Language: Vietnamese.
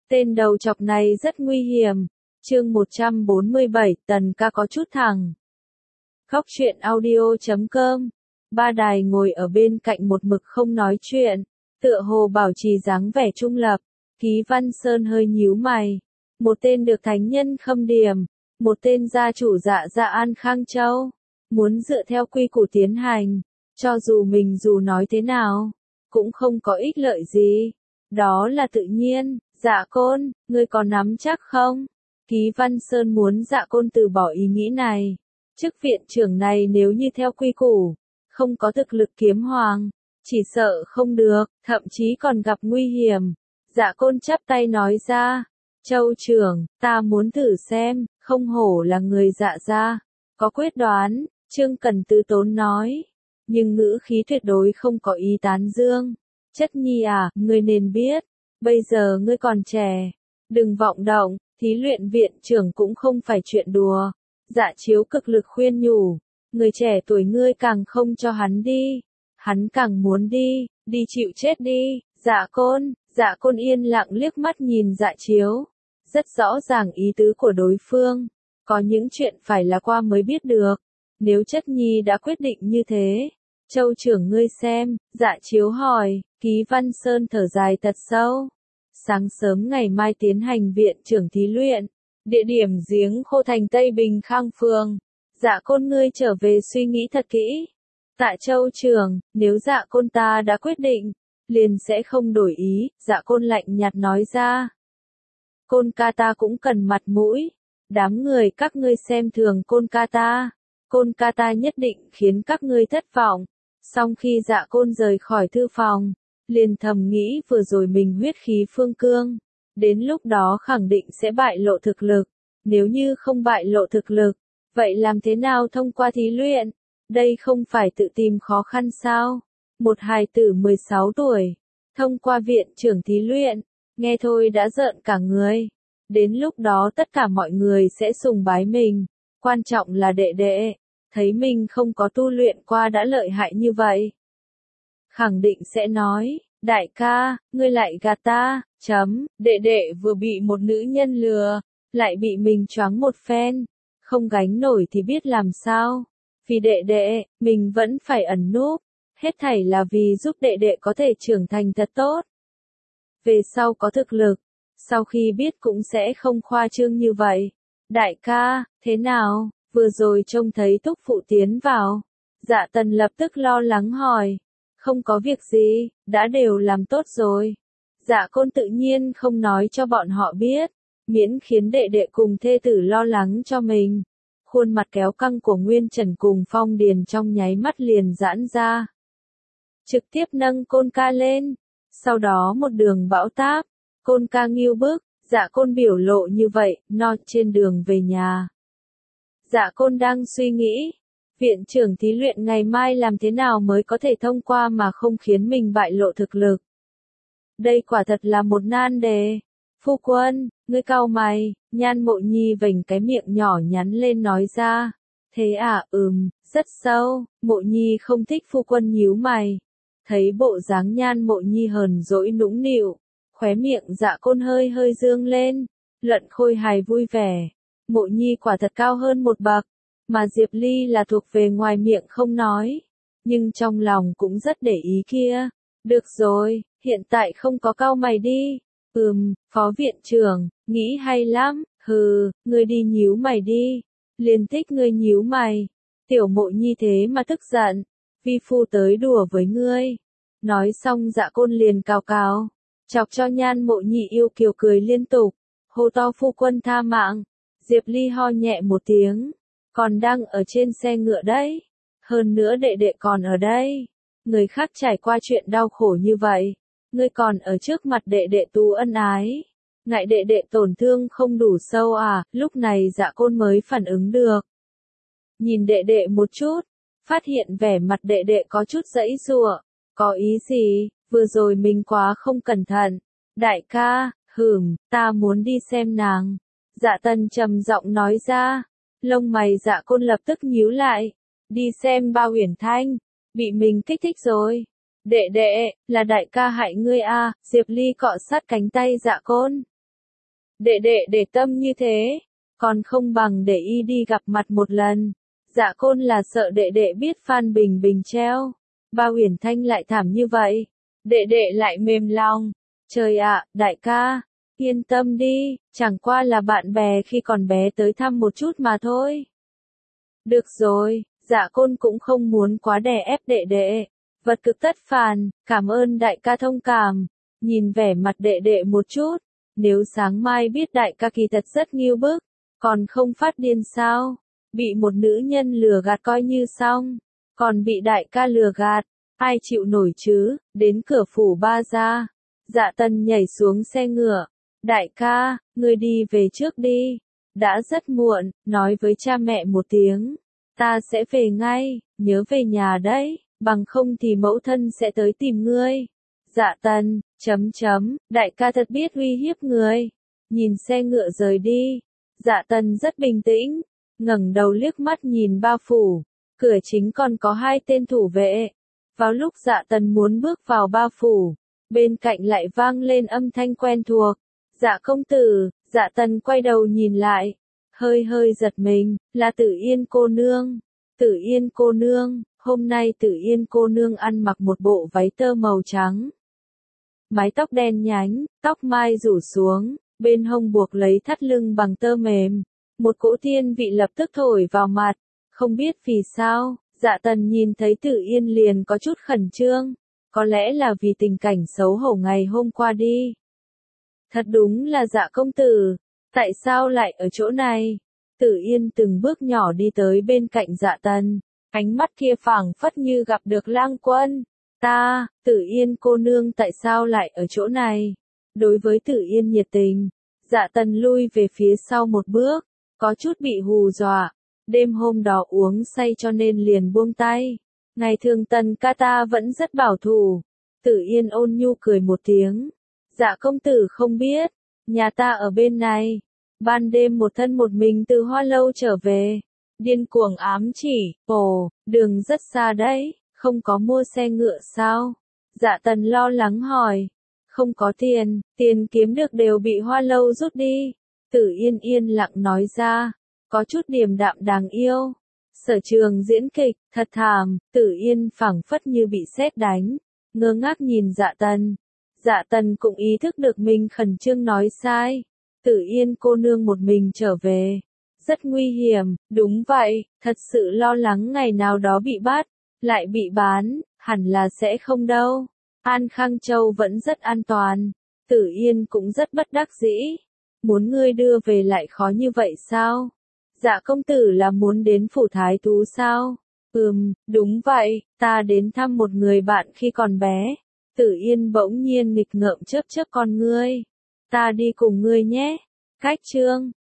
Tên đầu chọc này rất nguy hiểm. Chương 147, Tần ca có chút thẳng. Khóc chuyện audio.com. Ba Đài ngồi ở bên cạnh một mực không nói chuyện, tựa hồ bảo trì dáng vẻ trung lập. Ký Văn Sơn hơi nhíu mày. Một tên được thánh nhân khâm điểm, một tên gia chủ dạ An Khang Châu, muốn dựa theo quy củ tiến hành, cho dù mình dù nói thế nào, cũng không có ích lợi gì. Đó là tự nhiên. Dạ Côn, ngươi có nắm chắc không? Ký Văn Sơn muốn Dạ Côn từ bỏ ý nghĩ này. Chức viện trưởng này nếu như theo quy củ, không có thực lực kiếm hoàng, chỉ sợ không được, thậm chí còn gặp nguy hiểm. Dạ Côn chắp tay nói ra, Châu trưởng, ta muốn thử xem, không hổ là người Dạ gia, có quyết đoán. Trương Cần từ tốn nói, nhưng ngữ khí tuyệt đối không có ý tán dương. Chất nhi à, ngươi nên biết, bây giờ ngươi còn trẻ, đừng vọng động, thí luyện viện trưởng cũng không phải chuyện đùa. Dạ Chiếu cực lực khuyên nhủ, người trẻ tuổi ngươi càng không cho hắn đi, hắn càng muốn đi chịu chết đi. Dạ Côn yên lặng liếc mắt nhìn Dạ Chiếu, rất rõ ràng ý tứ của đối phương, có những chuyện phải là qua mới biết được. Nếu Chất nhi đã quyết định như thế, Châu trưởng ngươi xem, Dạ Chiếu hỏi. Ký Văn Sơn thở dài thật sâu. Sáng sớm ngày mai tiến hành viện trưởng thí luyện, địa điểm giếng khô thành Tây Bình Khang Phường. Dạ Côn ngươi trở về suy nghĩ thật kỹ. Tạ Châu trưởng, nếu Dạ Côn ta đã quyết định, liền sẽ không đổi ý. Dạ Côn lạnh nhạt nói ra. Côn ca ta cũng cần mặt mũi. Đám người các ngươi xem thường Côn ca ta. Côn ca ta nhất định khiến các ngươi thất vọng. Sau khi Dạ Côn rời khỏi thư phòng, liền thầm nghĩ vừa rồi mình huyết khí phương cương, đến lúc đó khẳng định sẽ bại lộ thực lực. Nếu như không bại lộ thực lực, vậy làm thế nào thông qua thí luyện? Đây không phải tự tìm khó khăn sao? Một hài tử 16 tuổi, thông qua viện trưởng thí luyện, nghe thôi đã rợn cả người. Đến lúc đó tất cả mọi người sẽ sùng bái mình, quan trọng là đệ đệ, thấy mình không có tu luyện qua đã lợi hại như vậy. Khẳng định sẽ nói, đại ca, ngươi lại gạt ta, đệ đệ vừa bị một nữ nhân lừa, lại bị mình choáng một phen, không gánh nổi thì biết làm sao. Vì đệ đệ, mình vẫn phải ẩn núp, hết thảy là vì giúp đệ đệ có thể trưởng thành thật tốt. Về sau có thực lực, sau khi biết cũng sẽ không khoa trương như vậy. Đại ca, thế nào, vừa rồi trông thấy thúc phụ tiến vào. Dạ Tần lập tức lo lắng hỏi. Không có việc gì, đã đều làm tốt rồi. Dạ Côn tự nhiên không nói cho bọn họ biết, miễn khiến đệ đệ cùng thê tử lo lắng cho mình. Khuôn mặt kéo căng của Nguyên Trần cùng Phong Điền trong nháy mắt liền giãn ra. Trực tiếp nâng Côn ca lên, sau đó một đường bão táp, Côn ca nghiêu bức, Dạ Côn biểu lộ như vậy, trên đường về nhà. Dạ Côn đang suy nghĩ, viện trưởng thí luyện ngày mai làm thế nào mới có thể thông qua mà không khiến mình bại lộ thực lực. Đây quả thật là một nan đề. Phu quân, ngươi cau mày, Nhan Mộ Nhi vểnh cái miệng nhỏ nhắn lên nói ra. Thế à, rất sâu. Mộ Nhi không thích phu quân nhíu mày. Thấy bộ dáng Nhan Mộ Nhi hờn dỗi nũng nịu, khóe miệng Dạ Côn hơi dương lên. Luận khôi hài vui vẻ, Mộ Nhi quả thật cao hơn một bậc. Mà Diệp Ly là thuộc về ngoài miệng không nói, nhưng trong lòng cũng rất để ý kia. Được rồi, hiện tại không có cau mày đi. Phó viện trưởng, nghĩ hay lắm. Ngươi đi nhíu mày đi. Liền thích ngươi nhíu mày. Tiểu Mộ Nhi thế mà tức giận. Vi phu tới đùa với ngươi. Nói xong Dạ Côn liền cào, chọc cho Nhan Mộ Nhi yêu kiều cười liên tục. Hô to phu quân tha mạng. Diệp Ly ho nhẹ một tiếng. Còn đang ở trên xe ngựa đấy. Hơn nữa đệ đệ còn ở đây. Người khác trải qua chuyện đau khổ như vậy. Ngươi còn ở trước mặt đệ đệ tú ân ái. Ngại đệ đệ tổn thương không đủ sâu à. Lúc này Dạ Côn mới phản ứng được. Nhìn đệ đệ một chút. Phát hiện vẻ mặt đệ đệ có chút giãy giụa. Có ý gì? Vừa rồi mình quá không cẩn thận. Đại ca, ta muốn đi xem nàng. Dạ Tần trầm giọng nói ra. Lông mày Dạ Côn lập tức nhíu lại. Đi xem Bao Uyển Thanh, bị mình kích thích rồi. Đệ đệ, là đại ca hại ngươi à? Diệp Ly cọ sát cánh tay Dạ Côn. Đệ đệ để tâm như thế, còn không bằng để y đi gặp mặt một lần. Dạ Côn là sợ đệ đệ biết Phan Bình Bình treo. Ba Uyển Thanh lại thảm như vậy. Đệ đệ lại mềm lòng. Trời ạ, đại ca, yên tâm đi, chẳng qua là bạn bè khi còn bé tới thăm một chút mà thôi. Được rồi, Dạ Côn cũng không muốn quá đè ép đệ đệ. Vật cực tất phản, cảm ơn đại ca thông cảm. Nhìn vẻ mặt đệ đệ một chút, nếu sáng mai biết đại ca kỳ thật rất nghiêu bức, còn không phát điên sao? Bị một nữ nhân lừa gạt coi như xong, còn bị đại ca lừa gạt, ai chịu nổi chứ? Đến cửa phủ Ba gia, Dạ Tần nhảy xuống xe ngựa. Đại ca, ngươi đi về trước đi. Đã rất muộn, nói với cha mẹ một tiếng. Ta sẽ về ngay, nhớ về nhà đấy, bằng không thì mẫu thân sẽ tới tìm ngươi. Dạ Tần, đại ca thật biết uy hiếp người. Nhìn xe ngựa rời đi. Dạ Tần rất bình tĩnh, ngẩng đầu liếc mắt nhìn Ba phủ. Cửa chính còn có 2 tên thủ vệ. Vào lúc Dạ Tần muốn bước vào Ba phủ, bên cạnh lại vang lên âm thanh quen thuộc. Dạ công tử. Dạ Tần quay đầu nhìn lại, hơi hơi giật mình, là Tử Yên cô nương. Tử Yên cô nương, hôm nay Tử Yên cô nương ăn mặc một bộ váy tơ màu trắng. Mái tóc đen nhánh, tóc mai rủ xuống, bên hông buộc lấy thắt lưng bằng tơ mềm. Một cỗ thiên vị lập tức thổi vào mặt, không biết vì sao, Dạ Tần nhìn thấy Tử Yên liền có chút khẩn trương, có lẽ là vì tình cảnh xấu hổ ngày hôm qua đi. Thật đúng là Dạ công tử, tại sao lại ở chỗ này? Tử Yên từng bước nhỏ đi tới bên cạnh Dạ Tần, ánh mắt kia phảng phất như gặp được lang quân. Tử Yên cô nương tại sao lại ở chỗ này? Đối với Tử Yên nhiệt tình, Dạ Tần lui về phía sau một bước, có chút bị hù dọa. Đêm hôm đó uống say cho nên liền buông tay. Ngày thường Tần ca ta vẫn rất bảo thủ. Tử Yên ôn nhu cười một tiếng. Dạ công tử không biết, nhà ta ở bên này. Ban đêm một thân một mình từ Hoa Lâu trở về. Điên cuồng ám chỉ, đường rất xa đấy, không có mua xe ngựa sao? Dạ Tần lo lắng hỏi. Không có tiền, tiền kiếm được đều bị Hoa Lâu rút đi. Tử Yên yên lặng nói ra, có chút điềm đạm đáng yêu. Sở Trường diễn kịch, thật thảm. Tử Yên phảng phất như bị sét đánh, ngơ ngác nhìn Dạ Tần. Dạ Tần cũng ý thức được mình khẩn trương nói sai. Tử Yên cô nương một mình trở về, rất nguy hiểm. Đúng vậy, thật sự lo lắng ngày nào đó bị bắt, lại bị bán, hẳn là sẽ không đâu. An Khang Châu vẫn rất an toàn. Tử Yên cũng rất bất đắc dĩ. Muốn ngươi đưa về lại khó như vậy sao? Dạ công tử là muốn đến phủ thái thú sao? Đúng vậy, ta đến thăm một người bạn khi còn bé. Tử Yên bỗng nhiên nghịch ngợm chớp chớp con ngươi. Ta đi cùng ngươi nhé. Cách chương